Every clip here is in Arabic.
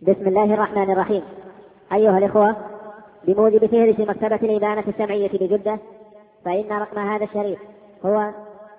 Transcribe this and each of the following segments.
بسم الله الرحمن الرحيم. أيها الإخوة، بموجب فهرس مكتبة الإبانة السمعية بجدة، فإن رقم هذا الشريط هو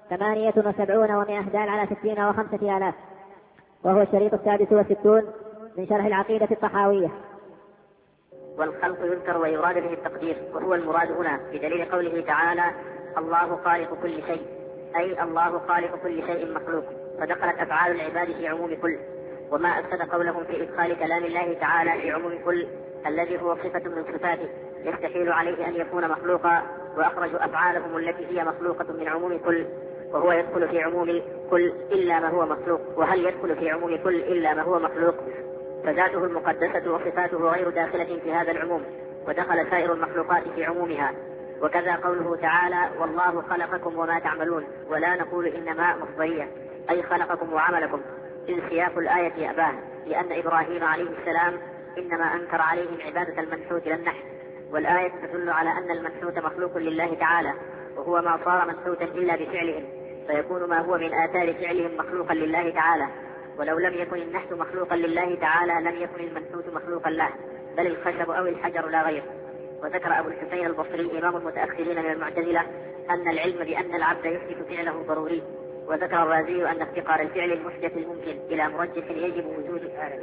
78 دال على 60 و5 آلاف، وهو الشريط 66 من شرح العقيدة الطحاوية. والخلق يذكر ويراد به التقدير، وهو المراد هنا بدليل قوله تعالى: الله خالق كل شيء، أي الله خالق كل شيء مخلوق، فدخلت أفعال العباد في عموم كل. وما أفسد قولهم في إدخال كلام الله تعالى في عموم كل الذي هو صفة من صفاته يستحيل عليه أن يكون مخلوقا، وأخرجوا أفعالهم التي هي مخلوقة من عموم كل، وهو يدخل في عموم كل إلا ما هو مخلوق. وهل يدخل في عموم كل إلا ما هو مخلوق؟ فذاته المقدسة وصفاته غير داخلة في هذا العموم، ودخل سائر المخلوقات في عمومها. وكذا قوله تعالى: والله خلقكم وما تعملون، ولا نقول إنما مصدرية، أي خلقكم وعملكم، إذ سياق الآية يأباه، لأن إبراهيم عليه السلام إنما أنكر عليهم عبادة المنحوت لا النحت، والآية تدل على أن المنحوت مخلوق لله تعالى، وهو ما صار منحوتا إلا بفعلهم، فيكون ما هو من آثار فعلهم مخلوقا لله تعالى. ولو لم يكن النحت مخلوقا لله تعالى لم يكن المنحوت مخلوقا له، بل الخشب أو الحجر لا غير. وذكر أبو الحسين البصري إمام المتأخرين من المعتزلة أن العلم بأن العبد يحدث فعله ضروري. وذكر الرازي أن افتقار الفعل المحدث الممكن إلى مرجح يجب وجود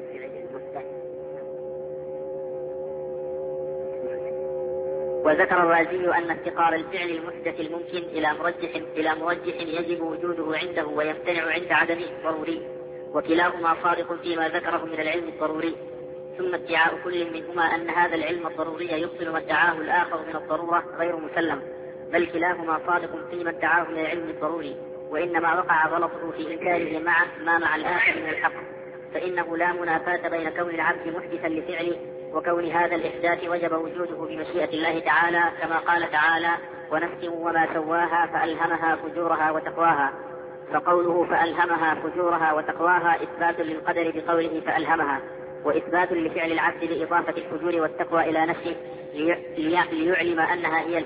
وذكر الرازي أن افتقار الفعل المحدث الممكن إلى مرجح يجب وجوده عنده ويمتنع عند عدمه ضروري، وكلاهما صادق فيما ذكره من العلم الضروري. ثم ادعاء كل منهما أن هذا العلم الضروري يبطل ما ادعاه الآخر من الضرورة غير مسلم، بل كلاهما صادق فيما ادعاه من العلم الضروري، وإنما وقع غلطه في إنكاره مع الآخر من الحق. فإنه لا منافاة بين كون العبد محدثا لفعله وكون هذا الإحداث وجب وجوده بمشيئة الله تعالى، كما قال تعالى: ونفس وما سواها فألهمها فجورها وتقواها. فقوله فألهمها فجورها وتقواها إثبات للقدر بقوله فألهمها، وإثبات لفعل العبد بإضافة الفجور والتقوى إلى نفسه ليعلم أنها هي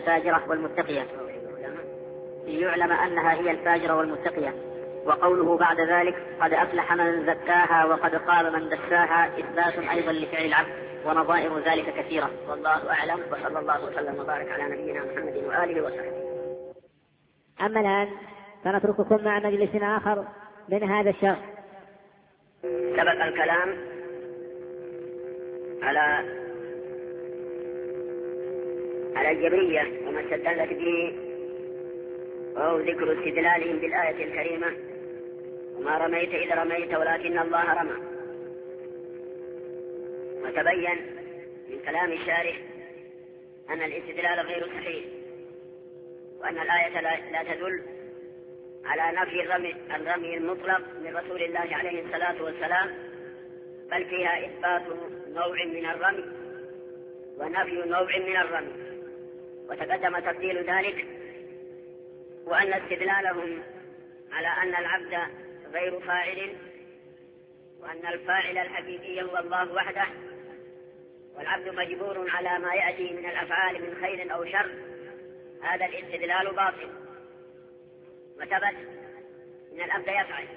الفاجرة والمتقية. وقوله بعد ذلك: قد أفلح من زكاها وقد خاب من دساها، إثبات أيضا لفعل العبد، ونظائر ذلك كثيرة. والله أعلم، وصلى الله وسلم وبارك على نبينا محمد وآله وصحبه. أما الآن فنترككم مع مجلس آخر من هذا الشرح. سبق الكلام على الجبرية وما استدلت به، وهو ذكر استدلالهم بالآية الكريمة: وما رميت إذ رميت ولكن الله رمى. وتبين من كلام الشارح أن الاستدلال غير صحيح، وأن الآية لا تدل على نفي الرمي المطلق من رسول الله عليه الصلاة والسلام، بل فيها إثبات نوع من الرمي ونفي نوع من الرمي. وتقدم تفصيل ذلك، وأن استدلالهم على أن العبد غير فاعل، وأن الفاعل الحقيقي هو الله وحده، والعبد مجبور على ما يأتي من الأفعال من خير أو شر، هذا الاستدلال باطل. وثبت أن العبد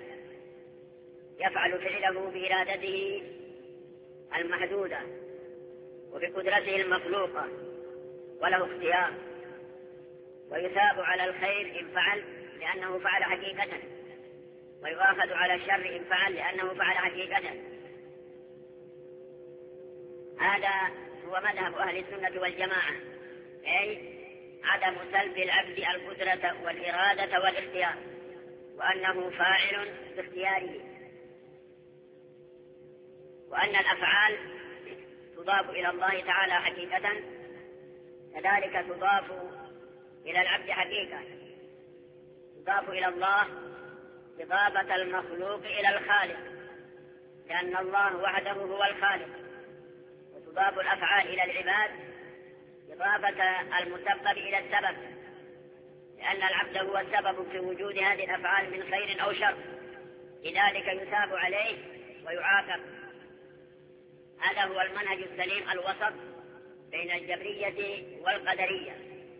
يفعل فعله بإرادته المحدودة وبقدرته المخلوقة، وله اختيار، ويثاب على الخير إن فعل لأنه فعل حقيقة، ويؤاخذ على الشر إن فعل لأنه فعل حقيقة. هذا هو مذهب أهل السنة والجماعة، أي عدم سلب العبد القدرة والإرادة والاختيار، وأنه فاعل باختياره، وأن الأفعال تضاف إلى الله تعالى حقيقة، كذلك تضاف إلى العبد حقيقة. تضاف إلى الله إضافة المخلوق إلى الخالق، لأن الله وحده هو الخالق. وتضاف الأفعال إلى العباد إضافة المسبب إلى السبب، لأن العبد هو السبب في وجود هذه الأفعال من خير أو شر، لذلك يثاب عليه ويعاقب. هذا هو المنهج السليم الوسط بين الجبرية والقدرية.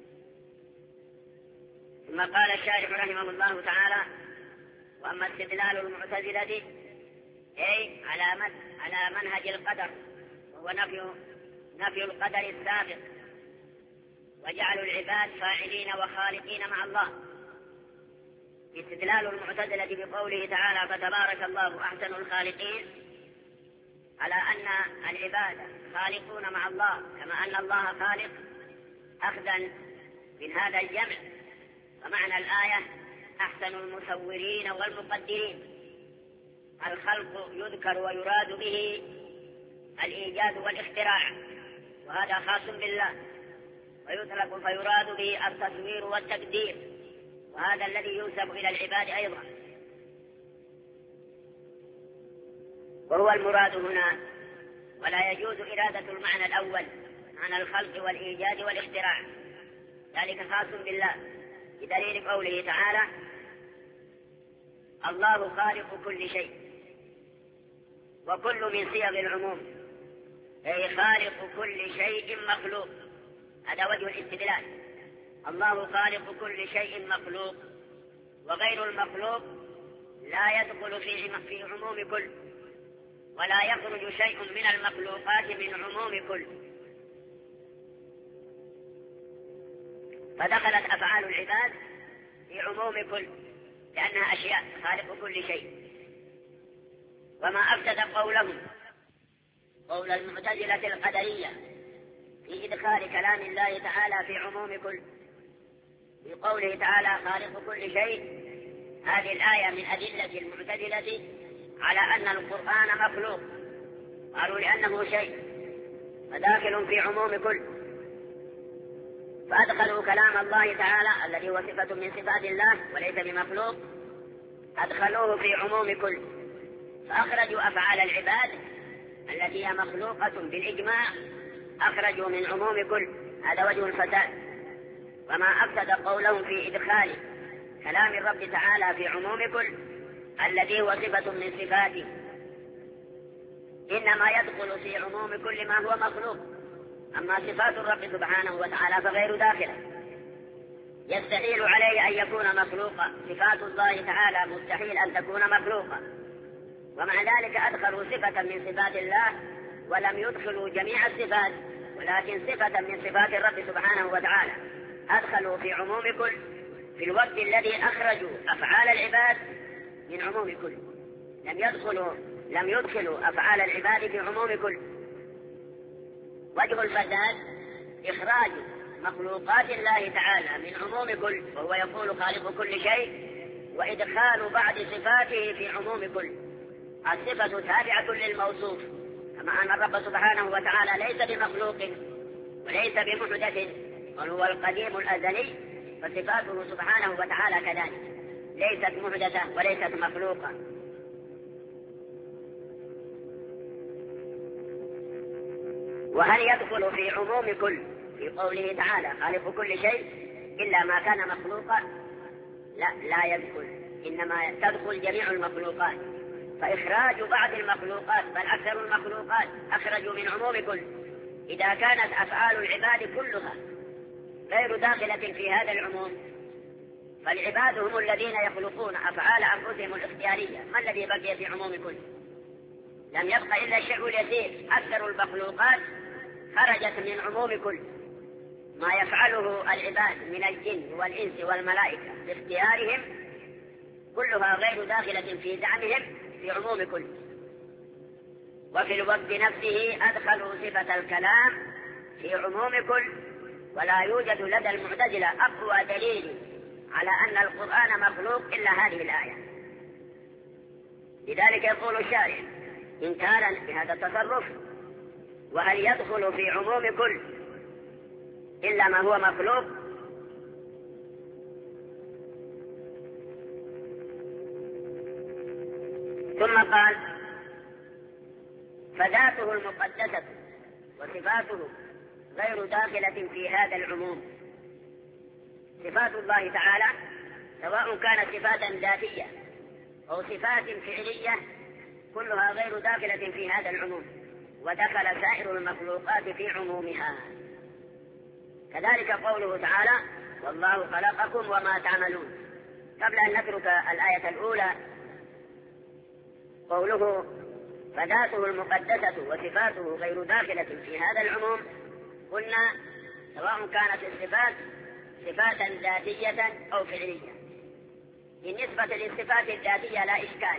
ثم قال الشارح رحمه الله تعالى: وأما استدلال المعتزلة أي على منهج القدر، وهو نفي القدر السابق، وجعلوا العباد فاعلين وخالقين مع الله. استدلال المعتزلة بقوله تعالى فتبارك الله أحسن الخالقين على أن العباد خالقون مع الله كما أن الله خالق، أخذا من هذا الجمع. فمعنى الآية أحسن المصورين والمقدرين. الخلق يذكر ويراد به الإيجاد والاختراع، وهذا خاص بالله، ويطلق فيراد به التصوير والتقدير، وهذا الذي ينسب إلى العباد أيضا، وهو المراد هنا. ولا يجوز إرادة المعنى الأول عن الخلق والإيجاد والاختراع، ذلك خاص بالله، بدليل قوله تعالى الله خالق كل شيء، وكل من صيغ العموم، أي خالق كل شيء مخلوق. هذا وجه الاستدلال. الله خالق كل شيء مخلوق، وغير المخلوق لا يدخل في عموم كل، ولا يخرج شيء من المخلوقات من عموم كل. فدخلت أفعال العباد في عموم كل، لأنها أشياء خالق كل شيء. وما أفسد قولهم قول المعتزلة القدرية في إدخال كلام الله تعالى في عموم كل، في قوله تعالى خالق كل شيء. هذه الآية من أدلة المعتزلة على أن القرآن مخلوق، قالوا لأنه شيء فداخل في عموم كل، فأدخلوا كلام الله تعالى الذي هو صفة من صفات الله وليس بمخلوق، أدخلوه في عموم كل، فأخرجوا أفعال العباد التي هي مخلوقة بالإجماع، أخرجوا من عموم كل. هذا وجه الفساد. وما أفسد قولهم في إدخال كلام الرب تعالى في عموم كل الذي هو صفة من صفاته، إنما يدخل في عموم كل ما هو مخلوق، أما صفات الرب سبحانه وتعالى فغير داخلة، يستحيل عليه أن يكون مخلوقا. صفات الله تعالى مستحيل أن تكون مخلوقا، ومع ذلك أدخلوا صفة من صفات الله ولم يدخلوا جميع الصفات، ولكن صفة من صفات الرب سبحانه وتعالى أدخلوا في عموم كل، في الوقت الذي أخرجوا أفعال العباد من عموم كل. لم يدخلوا أفعال العباد في عموم كل. وجه الفساد إخراج مخلوقات الله تعالى من عموم كل، وهو يقول خالق كل شيء، وإدخال بعض صفاته في عموم كل. الصفة تابعة للموصوف، كما أن الرب سبحانه وتعالى ليس بمخلوق وليس بمحدث، بل هو القديم الأزلي، فصفاته سبحانه وتعالى كذلك ليست محدثة وليست مخلوقة. وهل يدخل في عموم كل في قوله تعالى خالق كل شيء إلا ما كان مخلوقا؟ لا يدخل، إنما تدخل جميع المخلوقات. فإخراج بعض المخلوقات بل أكثر المخلوقات أخرجوا من عموم كل. إذا كانت أفعال العباد كلها غير داخلة في هذا العموم، فالعباد هم الذين يخلقون أفعال أنفسهم الاختيارية، ما الذي بقي في عموم كل؟ لم يبقى إلا الشيء اليسير. أكثر المخلوقات خرجت من عموم كل. ما يفعله العباد من الجن والإنس والملائكة باختيارهم كلها غير داخلة في زعمهم في عموم كل. وفي الوقت نفسه أدخلوا صفة الكلام في عموم كل، ولا يوجد لدى المعتزلة أقوى دليل على أن القرآن مخلوق إلا هذه الآية. لذلك يقول الشارع إنكارا بهذا التصرف: وهل يدخل في عموم كل إلا ما هو مخلوق؟ ثم قال: فذاته المقدسة وصفاته غير داخلة في هذا العموم. صفات الله تعالى سواء كانت صفات ذاتية أو صفات فعلية كلها غير داخلة في هذا العموم، ودخل سائر المخلوقات في عمومها. كذلك قوله تعالى: والله خلقكم وما تعملون. قبل أن نترك الآية الأولى قوله فذاته المقدسة وصفاته غير داخلة في هذا العموم، قلنا سواء كانت الصفات صفاتا ذاتية أو فعلية. بالنسبة للصفات الذاتية لا إشكال،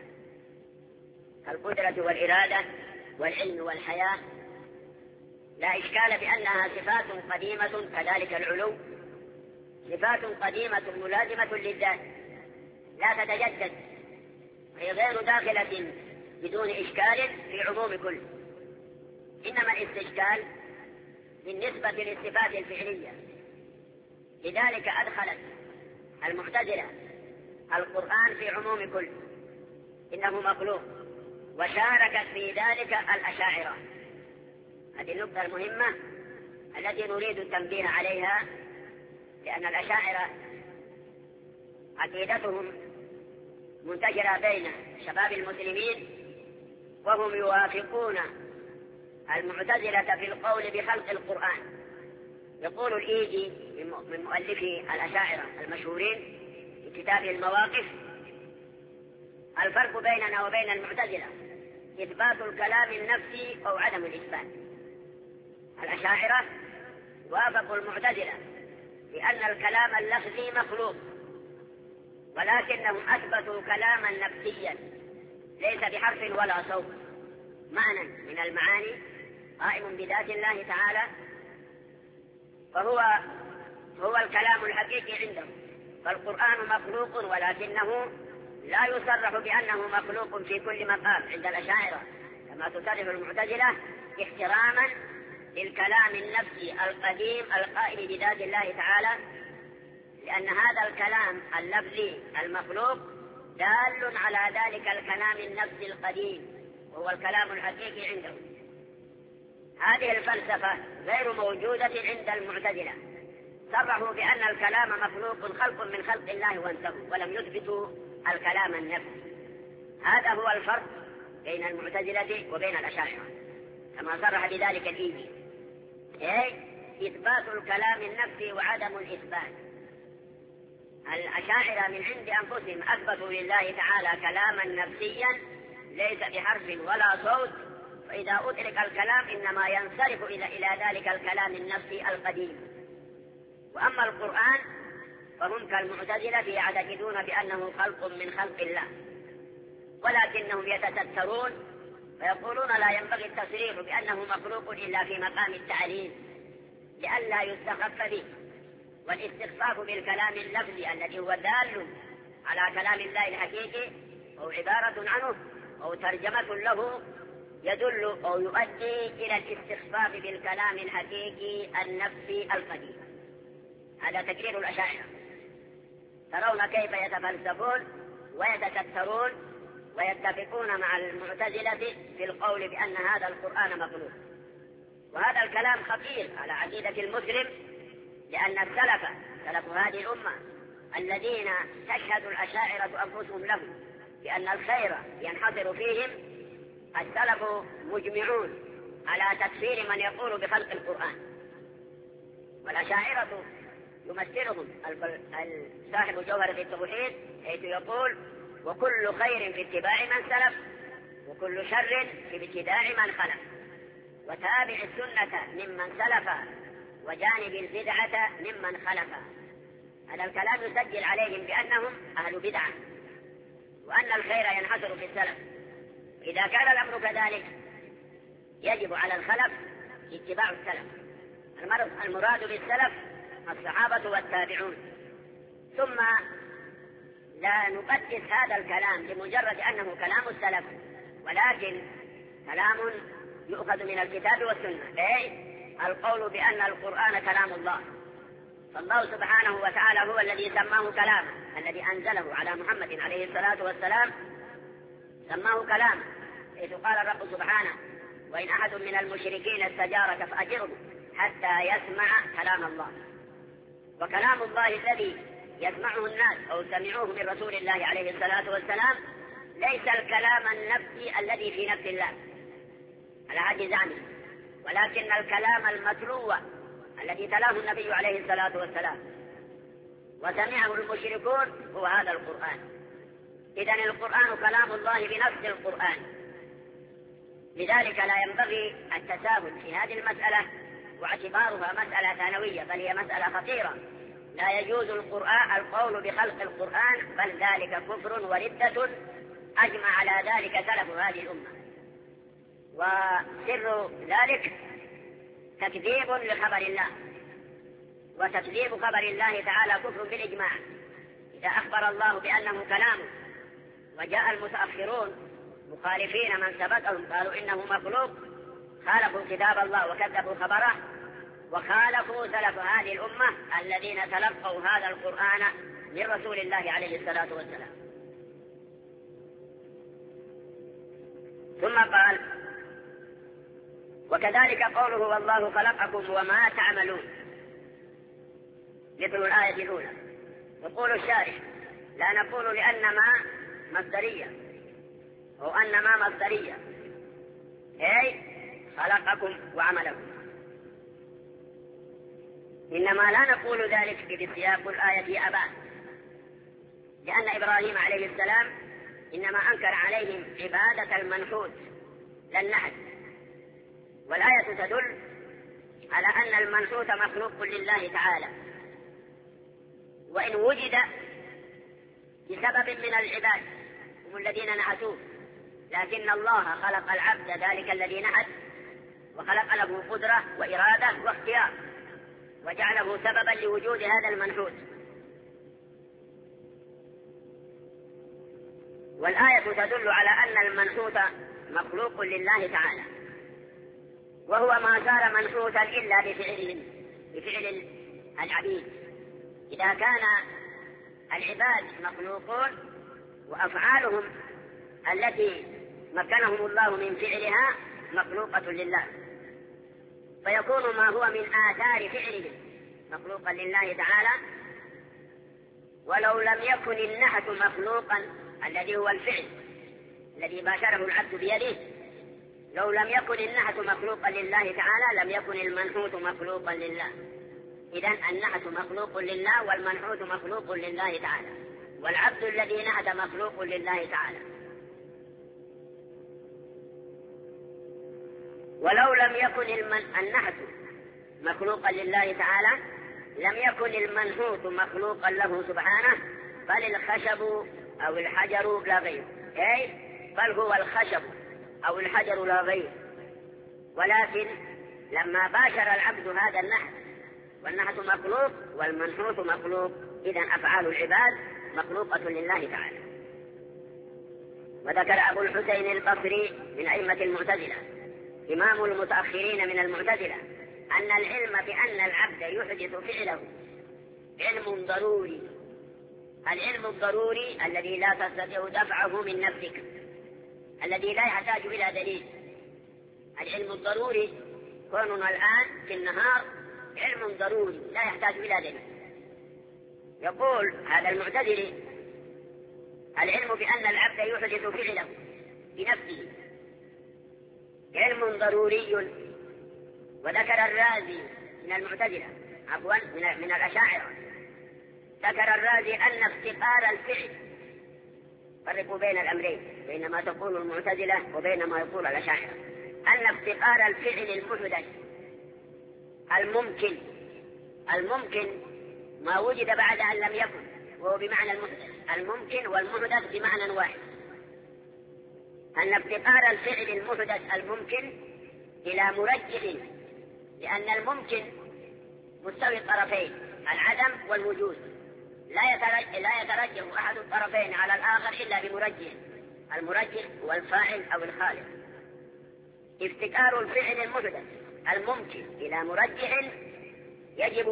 كالقدرة والإرادة والعلم والحياة لا إشكال بأنها صفات قديمة، كذلك العلو صفات قديمة ملازمة للذات لا تتجدد، هي غير داخلة بدون إشكال في عموم كل. إنما الاستشكال بالنسبة للصفات الفعلية، لذلك أدخلت المعتزلة القرآن في عموم كل، إنه مخلوق، وشاركت في ذلك الأشاعرة. هذه النقطة المهمة التي نريد التنبيه عليها، لأن الأشاعرة عقيدتهم منتشرة بين شباب المسلمين، وهم يوافقون المعتزلة في القول بخلق القرآن. يقول الإيجي من مؤلفي الأشاعرة المشهورين في كتابه المواقف: الفرق بيننا وبين المعتزلة إثبات الكلام النفسي أو عدم الإثبات. الأشاعرة وافقوا المعتزلة بأن الكلام اللفظي مخلوق، ولكنهم أثبتوا كلاما نفسيا ليس بحرف ولا صوت، معنى من المعاني قائم بذات الله تعالى، فهو الكلام الحقيقي عندهم. فالقرآن مخلوق، ولكنه لا يصرح بأنه مخلوق في كل مقام عند الأشاعرة كما تصرح المعتزلة، احتراما للكلام النفسي القديم القائم بذات الله تعالى، لأن هذا الكلام اللفظي المخلوق دال على ذلك الكلام النفسي القديم وهو الكلام الحقيقي عندهم. هذه الفلسفة غير موجودة عند المعتزلة، صرحوا بأن الكلام مخلوق خلق من خلق الله وانتهوا، ولم يثبتوا الكلام النفسي. هذا هو الفرق بين المعتزلة وبين الأشاعرة كما صرح بذلك الإيجي، إثبات الكلام النفسي وعدم الإثبات. الأشاعرة من عند أنفسهم أثبتوا لله تعالى كلاما نفسيا ليس بحرف ولا صوت، فإذا أدرك الكلام إنما ينصرف إلى ذلك الكلام النفسي القديم. وأما القرآن فهم كالمعتزلة يعتقدون بأنه خلق من خلق الله، ولكنهم يتسترون فيقولون لا ينبغي التصريح بأنه مخلوق إلا في مقام التعليل لئلا يستخف به، والاستخفاف بالكلام اللفظي الذي هو دال على كلام الله الحقيقي أو عبارة عنه أو ترجمة له يدل أو يؤدي إلى الاستخفاف بالكلام الحقيقي النفسي القديم. هذا تقرير الأشاعرة. ترون كيف يتفلسفون ويتسترون ويتفقون مع المعتزلة في القول بأن هذا القرآن مخلوق. وهذا الكلام خطير على عقيدة المسلم، لأن السلف سلف هذه الأمة الذين تشهد الأشاعرة أنفسهم لهم بأن الخير ينحصر فيهم، السلف مجمعون على تكفير من يقول بخلق القرآن. والأشاعرة يمثلهم صاحب جوهرة التوحيد حيث يقول: وكل خير في اتباع من سلف، وكل شر في ابتداع من خلف، وتابع السنة ممن سلف، وجانب البدعة ممن خلف. هذا الكلام يسجل عليهم بأنهم أهل بدعة، وأن الخير ينحصر في السلف. إذا كان الأمر كذلك يجب على الخلف اتباع السلف. المراد بالسلف الصحابة والتابعون. ثم لا نقدس هذا الكلام لمجرد أنه كلام السلف، ولكن كلام يؤخذ من الكتاب والسنة، أي القول بأن القرآن كلام الله. فالله سبحانه وتعالى هو الذي سماه كلاما، الذي أنزله على محمد عليه الصلاة والسلام سماه كلاما، حيث قال الرب سبحانه: وإن أحد من المشركين استجارك فأجره حتى يسمع كلام الله. وكلام الله الذي يسمعه الناس أو سمعوه من رسول الله عليه الصلاة والسلام ليس الكلام النفسي الذي في نفس الله على حد زعمه، ولكن الكلام المتلو الذي تلاه النبي عليه الصلاة والسلام وسمعه المشركون هو هذا القرآن. إذن القرآن كلام الله بنفس القرآن، لذلك لا ينبغي التساهل في هذه المسألة واعتبارها مسألة ثانوية، بل هي مسألة خطيرة. لا يجوز القول بخلق القرآن، بل ذلك كفر وردة أجمع على ذلك سلف هذه الأمة. وسر ذلك تكذيب لخبر الله، وتكذيب خبر الله تعالى كفر بالإجماع. إذا أخبر الله بأنه كلامه وجاء المتأخرون مخالفين من سبقهم قالوا إنه مخلوق، خالفوا كتاب الله وكذبوا خبره، وخالفوا سلف هذه الأمة الذين تلقوا هذا القرآن من رسول الله عليه الصلاة والسلام. ثم قال: وكذلك قوله والله خلقكم وما تعملون، مثل الآية الأولى. يقول الشارح: لا نقول لأن ما مصدرية أو أن ما مصدرية، أي خلقكم وعملكم، إنما لا نقول ذلك في سياق الآية أباه، لأن إبراهيم عليه السلام إنما أنكر عليهم عبادة المنحوت لا النحت، والآية تدل على أن المنحوت مخلوق لله تعالى، وإن وجد بسبب من العباد هم الذين نحتوه، لكن الله خلق العبد ذلك الذي نحت، وخلق له قدرة وإرادة واختيار، وجعله سببا لوجود هذا المنحوت. والآية تدل على أن المنحوت مخلوق لله تعالى، وهو ما صار منحوتا إلا بفعل العبيد. إذا كان العباد مخلوقون وأفعالهم التي مكنهم الله من فعلها مخلوقة لله، فيكون ما هو من آثار فعلهم مخلوقا لله تعالى. ولو لم يكن النحت مخلوقا الذي هو الفعل الذي باشره العبد بيده، لو لم يكن النحت مخلوقا لله تعالى لم يكن المنحوت مخلوقا لله. إذن النحت مخلوق لله والمنحوت مخلوق لله تعالى، والعبد الذي نحت مخلوق لله تعالى. ولو لم يكن النحت مخلوقا لله تعالى لم يكن المنحوت مخلوقا له سبحانه، بل الخشب أو الحجر لا غير، أي بل هو الخشب أو الحجر لا غير. ولكن لما باشر العبد هذا النحت، والنحت مخلوق والمنحوت مخلوق، إذن أفعال العباد مخلوقة لله تعالى. وذكر أبو الحسين البصري من أئمة المعتزلة إمام المتأخرين من المعتزلة أن العلم بأن العبد يحدث فعله علم ضروري، العلم الضروري الذي لا تستطيع دفعه من نفسك، الذي لا يحتاج إلى دليل. العلم الضروري كوننا الآن في النهار علم ضروري لا يحتاج إلى دليل. يقول هذا المعتزلي: العلم بأن العبد يحدث فعله بنفسه علم ضروري. وذكر الرازي من المعتزلة من الأشاعرة، ذكر الرازي أن افتقار الفعل، فرقوا بين الأمرين، بين ما تقول المعتزلة وبين ما يقول الأشاعرة، أن افتقار الفعل المحدث الممكن ما وجد بعد أن لم يكن، وهو بمعنى المحدث. الممكن والمحدث بمعنى واحد. أن افتقار الفعل المحدث الممكن إلى مرجح، لأن الممكن مستوي الطرفين العدم والوجود، لا يترجح أحد الطرفين على الآخر إلا بمرجح، المرجح والفاعل أو الخالق. افتقار الفعل المحدث الممكن إلى مرجح يجب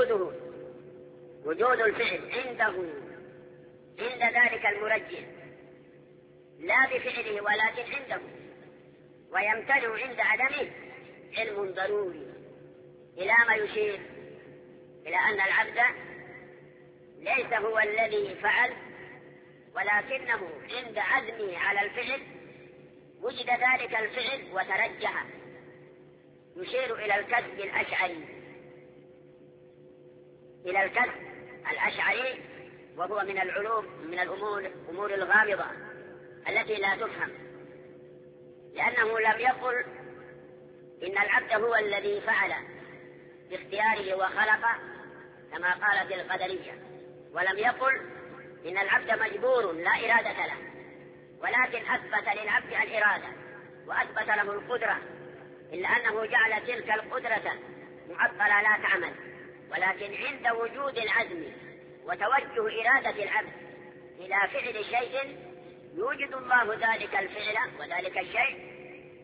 وجود الفعل عند ذلك المرجح، لا بفعله ولكن عنده، ويمتنع عند عدمه علم ضروري، إلى ما يشير إلى أن العبد ليس هو الذي فعل، ولكنه عند عزمه على الفعل وجد ذلك الفعل وترجح، يشير إلى الكسب الأشعري، وهو من العلوم من الأمور الغامضة التي لا تفهم، لأنه لم يقل إن العبد هو الذي فعل باختياره وخلق كما قالت القدرية، ولم يقل إن العبد مجبور لا إرادة له، ولكن أثبت للعبد الإرادة وأثبت له القدرة، إلا أنه جعل تلك القدرة معطلة لا تعمل، ولكن عند وجود العزم وتوجه إرادة العبد إلى فعل شيء يوجد الله ذلك الفعل وذلك الشيء،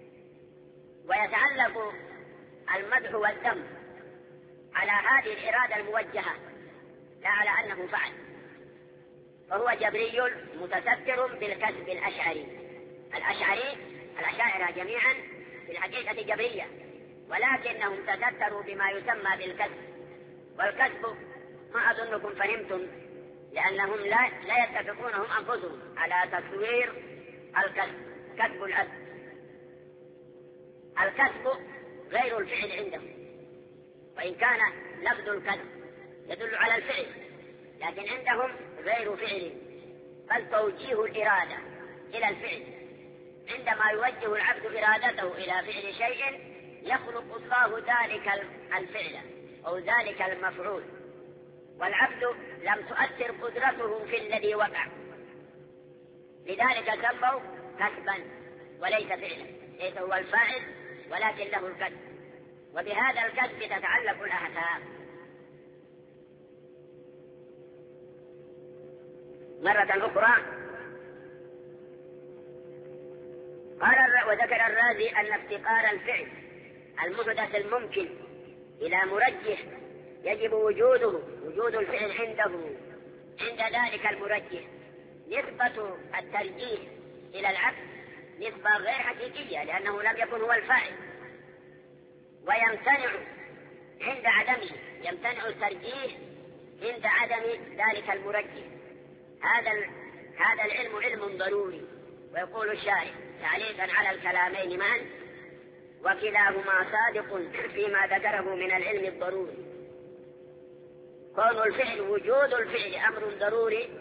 ويتعلق المدح والذم على هذه الإرادة الموجهة لا على أنه فعل. فهو جبري متستر بالكسب الأشعري. الأشاعرة جميعا في الحقيقة جبرية، ولكنهم تستروا بما يسمى بالكسب، والكسب ما أظنكم فهمتم، لأنهم لا يتفقون هم أنفسهم على تصوير الكسب. كسب الأسد، الكسب غير الفعل عندهم، وإن كان لفظ الكسب يدل على الفعل، لكن عندهم غير فعل، بل توجيه الإرادة إلى الفعل. عندما يوجه العبد إرادته إلى فعل شيء يخلق الله ذلك الفعل أو ذلك المفعول، والعبد لم تؤثر قدرته في الذي وقع، لذلك سموا كسبا وليس فعلا، ليس هو الفاعل ولكن له الكسب، وبهذا الكسب تتعلق الأحكام. مرة أخرى وذكر الرازي أن افتقار الفعل المحدث الممكن إلى مرجح يجب وجود الفعل عنده، عند ذلك المرجح نسبة الترجيح إلى العبد نسبة غير حقيقية، لأنه لم يكن هو الفاعل، ويمتنع عند عدمه، يمتنع الترجيح عند عدم ذلك المرجح. هذا العلم علم ضروري. ويقول الشارح تعليقا على الكلامين معا: وكلاهما صادق فيما ذكره من العلم الضروري. كون الفعل وجود الفعل أمر ضروري،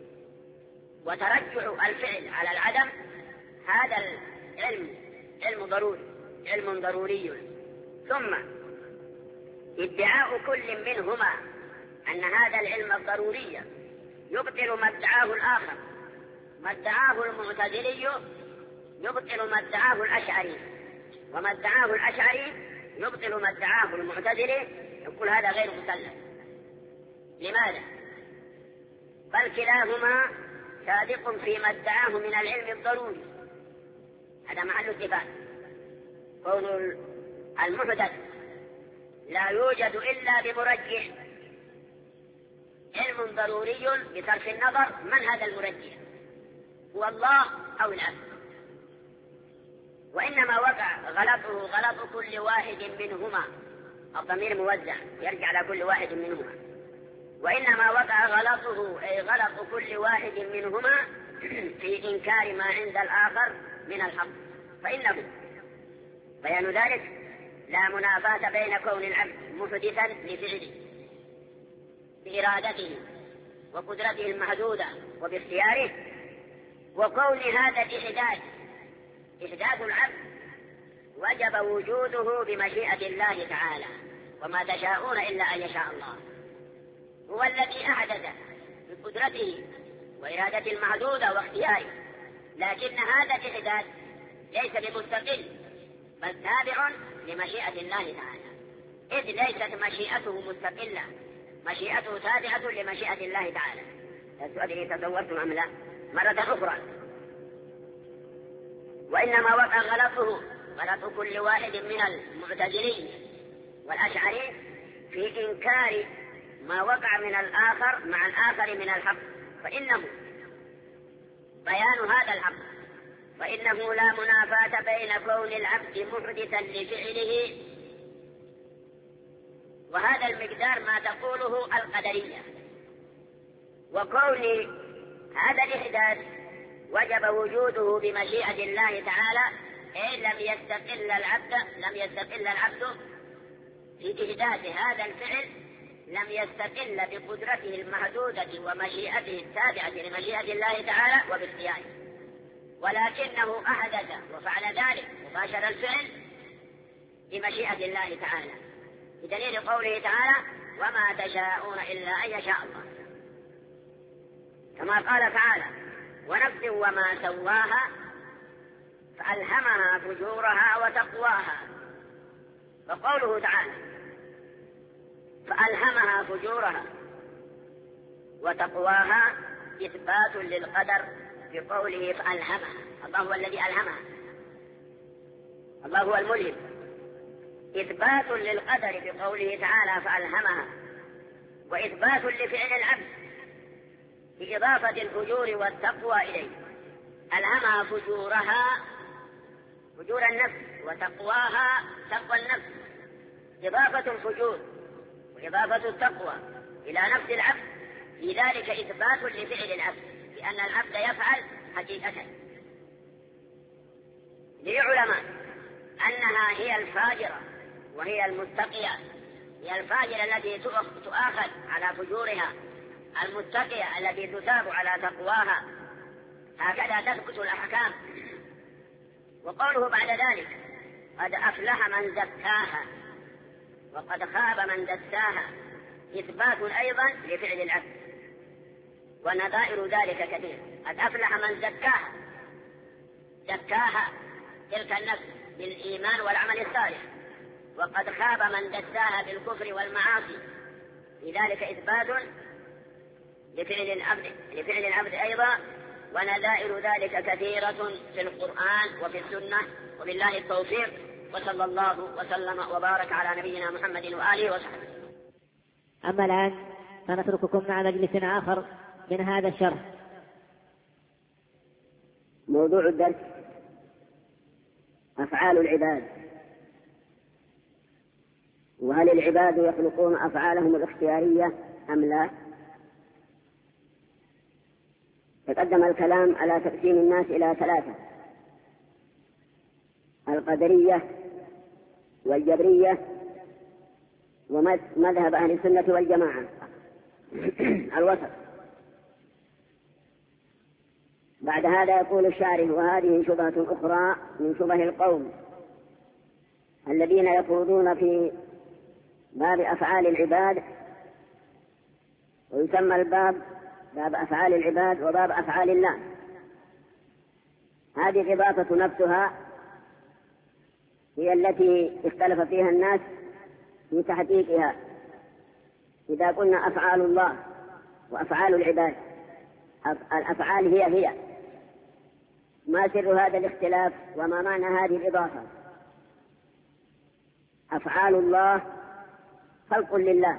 وترجح الفعل على العدم هذا العلم علم ضروري. ثم ادعاء كل منهما أن هذا العلم الضروري يبطل ما ادعاه الآخر، ما ادعاه المعتزلي يبطل ما ادعاه الأشعري، وما ادعاه الأشعري يبطل ما ادعاه المعتزلي. يقول هذا غير مسلم. لماذا؟ بل كلاهما صادق فيما ادعاه من العلم الضروري، هذا محل اتفاق. كون المحدث لا يوجد إلا بمرجح، علم ضروري بصرف النظر من هذا المرجح، هو الله أو العبد. وإنما وقع غلطه غلط كل واحد منهما، الضمير موزع يرجع على كل واحد منهما. وإنما وقع غلطه أي غلط كل واحد منهما في إنكار ما عند الآخر من الحق، فإنه بيان ذلك لا منافاة بين كون العبد محدثا لفعله بإرادته وقدرته المحدودة وباختياره، وكون هذا إحداث العبد وجب وجوده بمشيئة الله تعالى، وما تشاءون إلا أن يشاء الله. هو الذي أحدث بقدرته وإرادته المحدودة واختياره، لكن هذا الإحداث ليس بمستقل بل تابع لمشيئة الله تعالى، إذ ليست مشيئته مستقلة، مشيئته تابعة لمشيئة الله تعالى. السؤال تصورتم أم لا؟ مرة أخرى: وإنما وقع غلط كل واحد من المعتزلين والأشعري في إنكار ما وقع من الآخر مع الآخر من الحق، فإنه بيان هذا الحق، فإنه لا منافاة بين كون العبد محدثا لفعله، وهذا المقدار ما تقوله القدرية، وكون هذا الإحداث وجب وجوده بمشيئة الله تعالى، إن لم يستقل العبد في إحداث هذا الفعل لم يستقل بقدرته المحدودة ومشيئته التابعة لمشيئة الله تعالى وباختياره، ولكنه أحدث وفعل ذلك وباشر الفعل بمشيئة الله تعالى، بدليل قوله تعالى: وما تشاءون إلا أن يشاء الله. كما قال تعالى: ونفس وما سواها فألهمها فجورها وتقواها. فقوله تعالى فألهمها فجورها وتقواها إثبات للقدر بقوله فألهمها. الله هو الذي ألهمها، الله هو الملهم. إثبات للقدر بقوله تعالى فألهمها، وإثبات لفعل العبد بإضافة الفجور والتقوى إليه. ألهمها فجورها، فجور النفس، وتقواها تقوى النفس. إضافة الفجور وإضافة التقوى إلى نفس العبد في ذلك إثبات لفعل العبد، لأن العبد يفعل حقيقة. للعلماء أنها هي الفاجرة وهي المتقية، هي الفاجرة التي تؤاخذ على فجورها، المتقية التي تثاب على تقواها. هكذا تثبت الأحكام. وقوله بعد ذلك: قد أفلح من زكاها وقد خاب من دساها، إثبات أيضا لفعل العبد، ونظائر ذلك كثير. قد أفلح من زكاها، زكاها تلك النفس بالإيمان والعمل الصالح، وقد خاب من دساها بالكفر والمعاصي، لذلك إثبات لفعل العبد أيضا. ونظائر ذلك كثيرة في القرآن وفي السنة، وبالله التوفيق، وصلى الله وسلم وبارك على نبينا محمد وآله وصحبه. أما الآن فنترككم مع مجلس آخر من هذا الشرح. موضوع الدرس: أفعال العباد. وهل العباد يخلقون أفعالهم الاختيارية أم لا؟ تقدم الكلام على تقسيم الناس إلى ثلاثة: القدرية والجبرية ومذهب أهل السنة والجماعة الوسط. بعد هذا يقول الشارح: وهذه شبهة أخرى من شبه القوم الذين يخوضون في باب أفعال العباد، ويسمى الباب باب أفعال العباد وباب أفعال الله. هذه الإضافة نفسها هي التي اختلف فيها الناس في تحقيقها. إذا قلنا أفعال الله وأفعال العباد، الأفعال هي ما سر هذا الاختلاف وما معنى هذه الإضافة؟ أفعال الله خلق لله.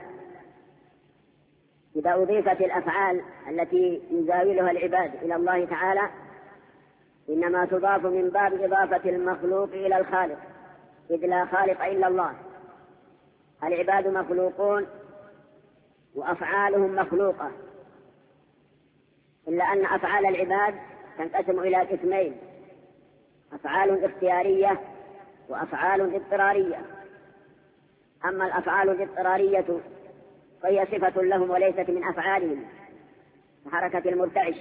إذا أضيفت الأفعال التي يزاولها العباد إلى الله تعالى إنما تضاف من باب إضافة المخلوق إلى الخالق، إذ لا خالق إلا الله. العباد مخلوقون وأفعالهم مخلوقة، إلا أن أفعال العباد تنقسم إلى قسمين: أفعال اختيارية وأفعال اضطرارية. أما الأفعال الاضطرارية فهي صفة لهم وليست من أفعالهم، حركة المرتعش.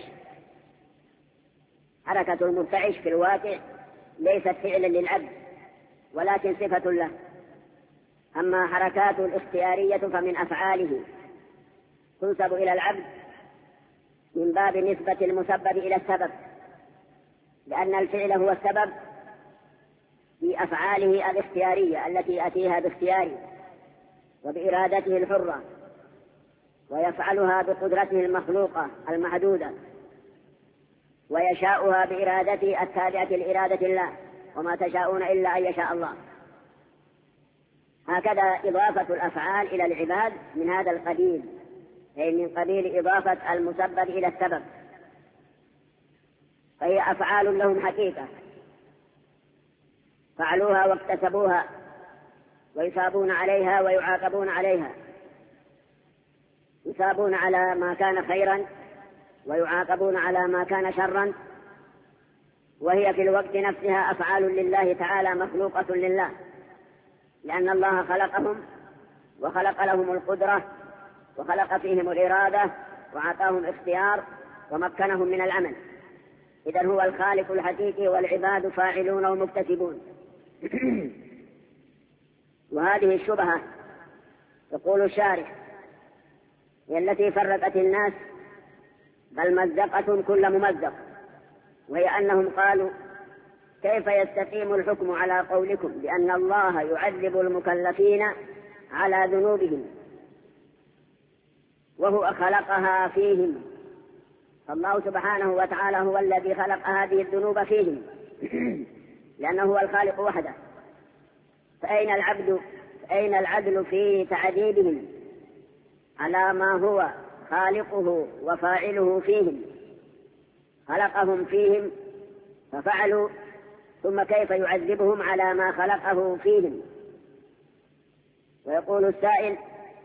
حركة المرتعش في الواقع ليست فعلا للعبد ولكن صفة له. أما حركات الاختيارية فمن أفعاله، تنسب إلى العبد من باب نسبة المسبب إلى السبب، لأن الفعل هو السبب في أفعاله الاختيارية التي يأتيها باختياره وبإرادته الحرة، ويفعلها بقدرته المخلوقة المحدودة، ويشاؤها بإرادته التابعة لإرادة الله، وما تشاءون إلا أن يشاء الله. هكذا إضافة الأفعال إلى العباد من هذا القبيل، أي من قبيل إضافة المسبب إلى السبب، فهي أفعال لهم حقيقة فعلوها واكتسبوها، ويثابون عليها ويعاقبون عليها. يثابون على ما كان خيرا ويعاقبون على ما كان شرا، وهي في الوقت نفسها أفعال لله تعالى مخلوقة لله، لأن الله خلقهم وخلق لهم القدرة وخلق فيهم الإرادة وأعطاهم اختيار ومكنهم من العمل. إذن هو الخالق الحقيقي والعباد فاعلون ومكتسبون. وهذه الشبهة يقول الشارح هي التي فرقت الناس، بل مزقة كل ممزق، وهي أنهم قالوا: كيف يستقيم الحكم على قولكم بأن الله يعذب المكلفين على ذنوبهم وهو خلقها فيهم؟ فالله سبحانه وتعالى هو الذي خلق هذه الذنوب فيهم لأنه هو الخالق وحده، فأين العدل في تعذيبهم على ما هو خالقه وفاعله فيهم؟ خلقهم فيهم ففعلوا، ثم كيف يعذبهم على ما خلقه فيهم؟ ويقول السائل،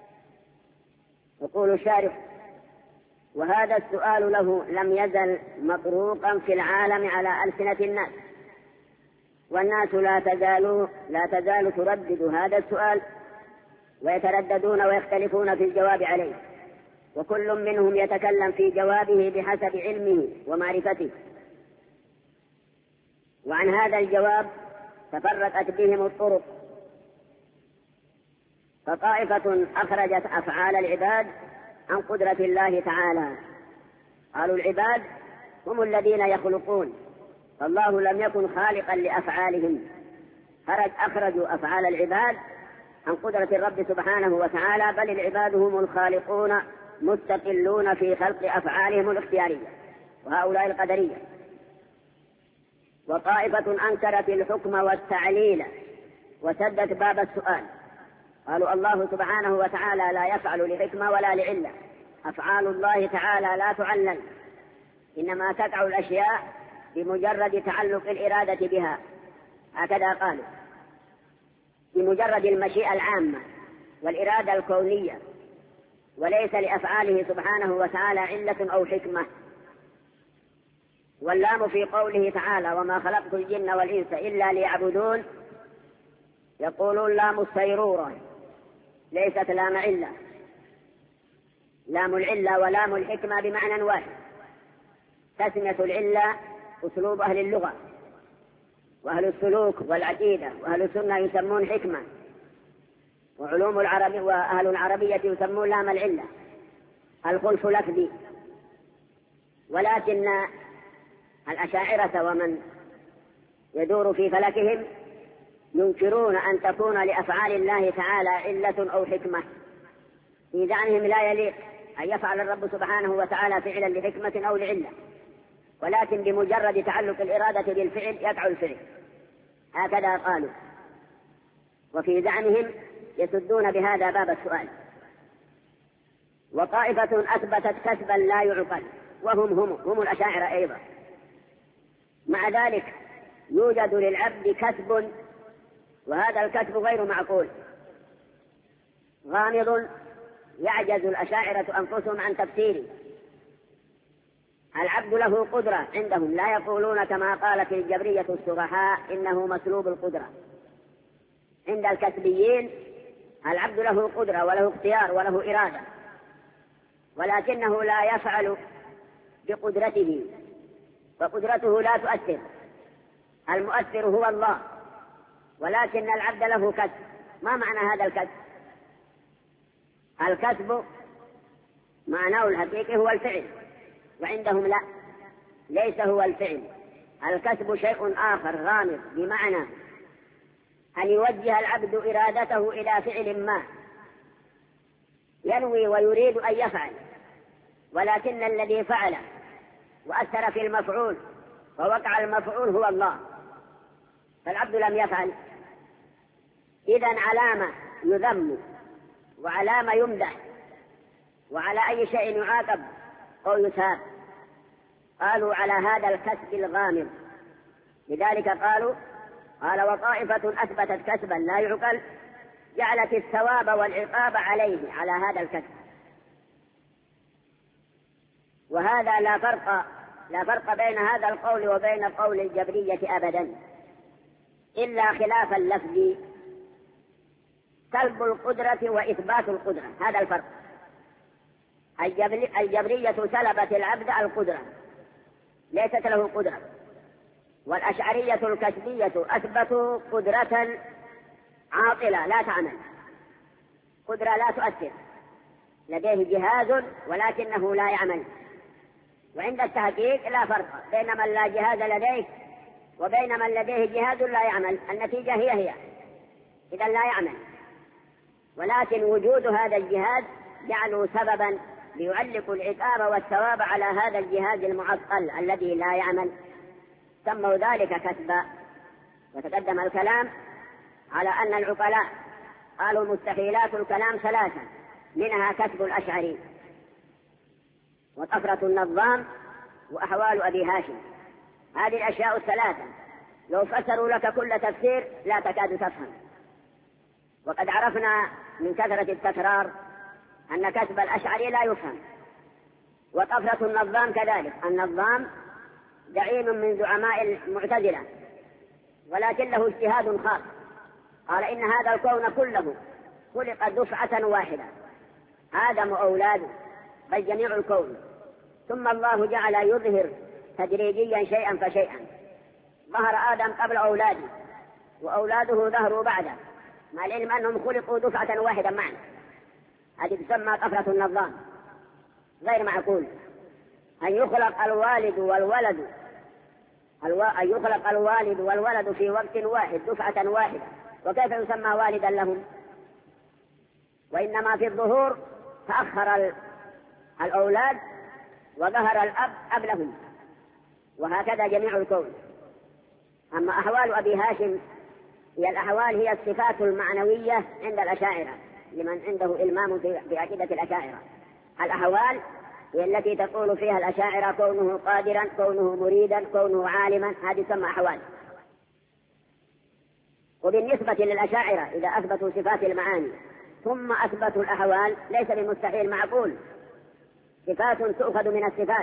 يقول الشارح: وهذا السؤال له لم يزل مطروقا في العالم على ألسنة الناس، والناس لا تزال تردد هذا السؤال، ويترددون ويختلفون في الجواب عليه، وكل منهم يتكلم في جوابه بحسب علمه ومعرفته. وعن هذا الجواب تفرقت بهم الطرق، فطائفة أخرجت أفعال العباد عن قدرة الله تعالى، قالوا العباد هم الذين يخلقون، فالله لم يكن خالقا لأفعالهم، أخرجوا أفعال العباد عن قدرة الرب سبحانه وتعالى، بل العباد هم الخالقون مستقلون في خلق أفعالهم الاختيارية، وهؤلاء القدرية. وطائفة أنكرت الحكم والتعليل وسدت باب السؤال، قالوا الله سبحانه وتعالى لا يفعل لحكمة ولا لعلة، أفعال الله تعالى لا تعلل، إنما تقع الأشياء بمجرد تعلق الإرادة بها، هكذا قالوا، بمجرد المشيئة العامة والإرادة الكونية، وليس لأفعاله سبحانه وتعالى علة أو حكمة. واللام في قوله تعالى: وما خلقت الجن والإنس إلا ليعبدون، يقولون لام السيرورة ليست لام علة، لام العلة ولام الحكمة بمعنى واحد. تسمية العلة أسلوب أهل اللغة وأهل السلوك والعقيدة، وأهل السنة يسمون حكمة، وعلوم العربية وأهل العربية يسمون لام العلة، الخلف لفظي. ولكن الأشاعرة ومن يدور في فلكهم ينكرون أن تكون لأفعال الله تعالى علة أو حكمة، في زعمهم لا يليق أن يفعل الرب سبحانه وتعالى فعلا لحكمة أو لعلة، ولكن بمجرد تعلق الإرادة بالفعل يقع الفعل، هكذا قالوا. وفي زعمهم يسدون بهذا باب السؤال. وطائفة أثبتت كسبا لا يعقل، وهم الأشاعرة أيضا. مع ذلك يوجد للعبد كسب، وهذا الكسب غير معقول غامض يعجز الأشاعرة أنفسهم عن تفسيره. العبد له قدرة عندهم، لا يقولون كما قالت الجبرية السفهاء إنه مسلوب القدرة. عند الكسبيين العبد له قدرة وله اختيار وله إرادة، ولكنه لا يفعل بقدرته، وقدرته لا تؤثر، المؤثر هو الله، ولكن العبد له كسب. ما معنى هذا الكسب؟ الكسب معناه الحقيقي هو الفعل، وعندهم لا، ليس هو الفعل. الكسب شيء آخر غامض، بمعنى أن يوجه العبد إرادته إلى فعل ما، ينوي ويريد أن يفعل، ولكن الذي فعل وأثر في المفعول ووقع المفعول هو الله، فالعبد لم يفعل. إذن علامة يذم وعلامة يمدح، وعلى أي شيء يعاقب أو يثاب؟ قالوا على هذا الكسب الغامض. لذلك قال وطائفة أثبتت كسبا لا يعقل، جعلت الثواب والعقاب عليه على هذا الكسب. وهذا لا فرق بين هذا القول وبين قول الجبرية أبدا، إلا خلاف اللفظ، سلب القدرة وإثبات القدرة، هذا الفرق. الجبرية سلبت العبد القدرة، ليست له قدرة، والأشعرية الكسبية أثبتوا قدرة عاطلة لا تعمل، قدرة لا تؤثر، لديه جهاز ولكنه لا يعمل. وعند التحقيق لا فرق بين من لا جهاز لديه وبين من لديه جهاز لا يعمل، النتيجة هي إذا لا يعمل، ولكن وجود هذا الجهاز جعلوا سببا ليعلق العقاب والثواب على هذا الجهاز المعطل الذي لا يعمل، سموا ذلك كسبا. وتقدم الكلام على أن العقلاء قالوا مستحيلات الكلام ثلاثة، منها كسب الأشعري وطفرة النظام وأحوال أبي هاشم. هذه الأشياء الثلاثة لو فسروا لك كل تفسير لا تكاد تفهم. وقد عرفنا من كثرة التكرار أن كسب الأشعري لا يفهم، وطفرة النظام كذلك. النظام زعيم من زعماء المعتزلة ولكن له اجتهاد خاص، قال إن هذا الكون كله خلق دفعة واحدة، آدم وأولاده بل جميع الكون، ثم الله جعل يظهر تدريجيا شيئا فشيئا. ظهر آدم قبل أولاده وأولاده ظهروا بعده، مع العلم أنهم خلقوا دفعة واحدة معا. هذه تسمى طفرة النظام. غير معقول أن يخلق الوالد والولد أن يخلق الوالد والولد في وقت واحد دفعة واحدة، وكيف يسمى والدا لهم؟ وإنما في الظهور تأخر الأولاد وظهر الأب قبلهم، وهكذا جميع الكون. أما أحوال أبي هاشم هي الأحوال، هي الصفات المعنوية عند الأشاعرة، لمن عنده إلمام في عقيدة الأشاعرة. الأحوال هي التي تقول فيها الأشاعرة كونه قادرا، كونه مريدا، كونه عالما، هذه تسمى أحوال. وبالنسبة للأشاعرة إذا أثبتوا صفات المعاني ثم أثبتوا الأحوال ليس بمستحيل، معقول. صفات تؤخذ من الصفات،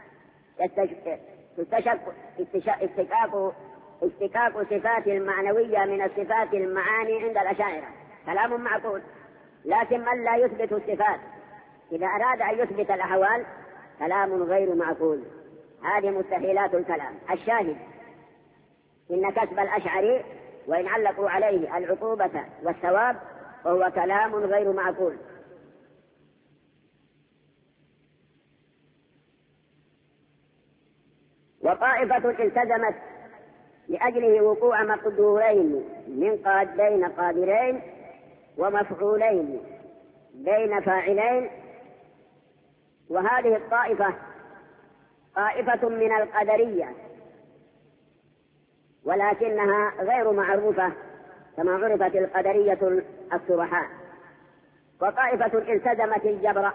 اشتقاق صفات المعنوية من الصفات المعاني عند الأشاعرة كلام معقول. لكن من لا يثبت الصفات إذا أراد أن يثبت الأحوال كلام غير معقول، هذه مستحيلات الكلام. الشاهد إن كسب الأشعري وإن علقوا عليه العقوبة والثواب وهو كلام غير معقول. وطائفة التزمت لأجله وقوع مقدورين بين قادرين ومفعولين بين فاعلين، وهذه الطائفة طائفة من القدرية ولكنها غير معروفة كما عرفت القدرية الصرحاء. وطائفة التزمت الجبر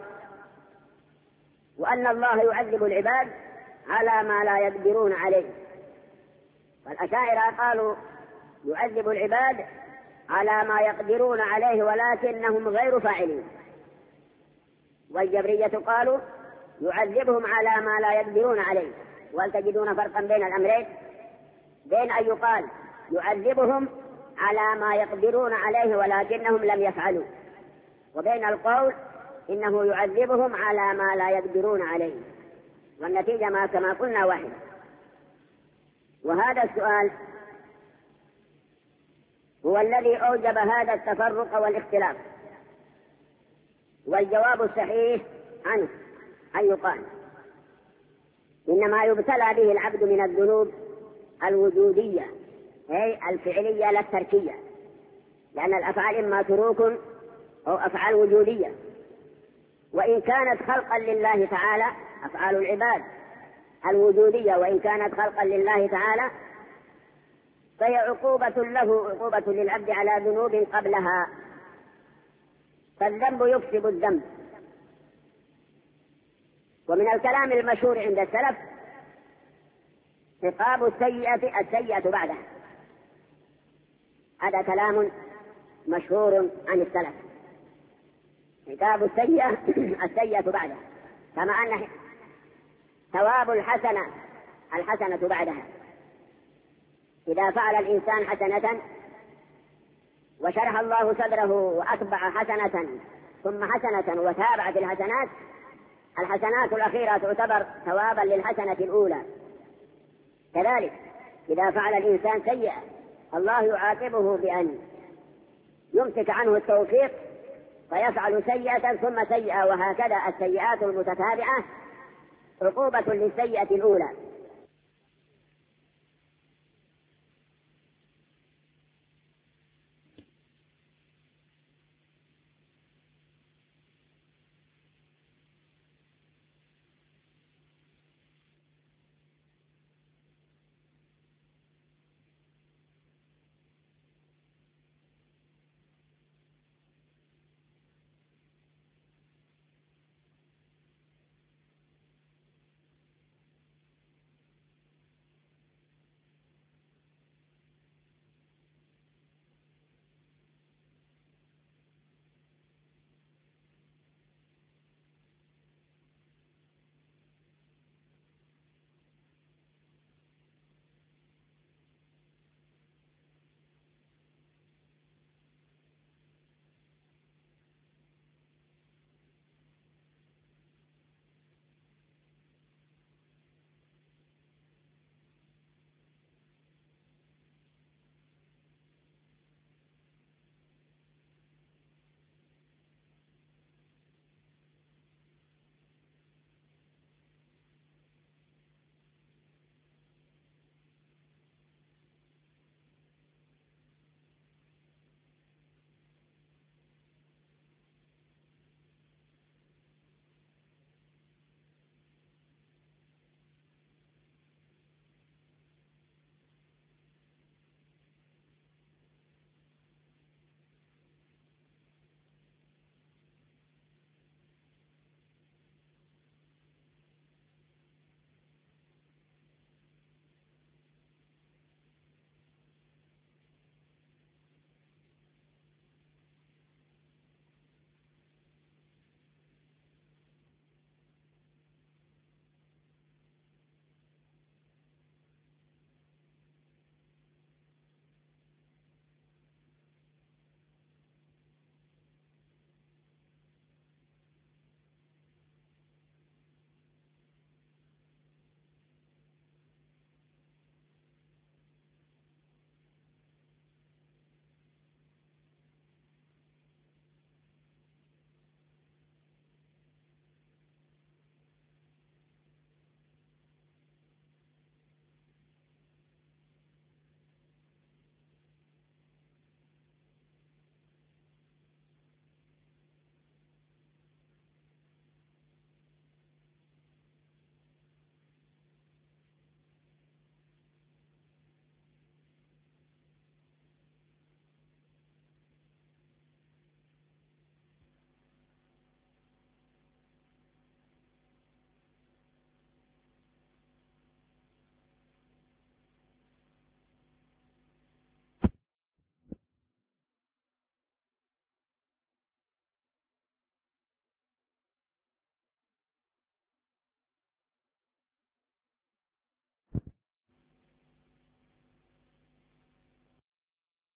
وأن الله يعذب العباد على ما لا يقدرون عليه، والأشاعرة قالوا يعذب العباد على ما يقدرون عليه ولكنهم غير فاعلين، والجبرية قالوا يعذبهم على ما لا يقدرون عليه. وهل تجدون فرقا بين الأمرين؟ بين أن يقال يعذبهم على ما يقدرون عليه ولكنهم لم يفعلوا، وبين القول إنه يعذبهم على ما لا يقدرون عليه، والنتيجة ما كما قلنا واحد. وهذا السؤال هو الذي أوجب هذا التفرق والاختلاف، والجواب الصحيح عنه أن يقال إنما يبتلى به العبد من الذنوب الوجودية أي الفعلية لا التركية، لأن الأفعال إما تروك أو أفعال وجودية، وإن كانت خلقا لله تعالى أفعال العباد الوجودية وإن كانت خلقا لله تعالى فهي عقوبة له، عقوبة للعبد على ذنوب قبلها، فالذنب يكسب الذنب. ومن الكلام المشهور عند السلف عقاب السيئة بعدها، هذا كلام مشهور عن السلف، عقاب السيئة بعدها، كما أن ثواب الحسنة بعدها. إذا فعل الإنسان حسنة وشرح الله صدره وأتبع حسنة ثم حسنة وتابع في الحسنات الحسنات الأخيرة تعتبر ثوابا للحسنة الأولى. كذلك إذا فعل الإنسان سيئة الله يعاقبه بأن يمسك عنه التوفيق فيفعل سيئة ثم سيئة، وهكذا السيئات المتتابعة عقوبة للسيئة الأولى.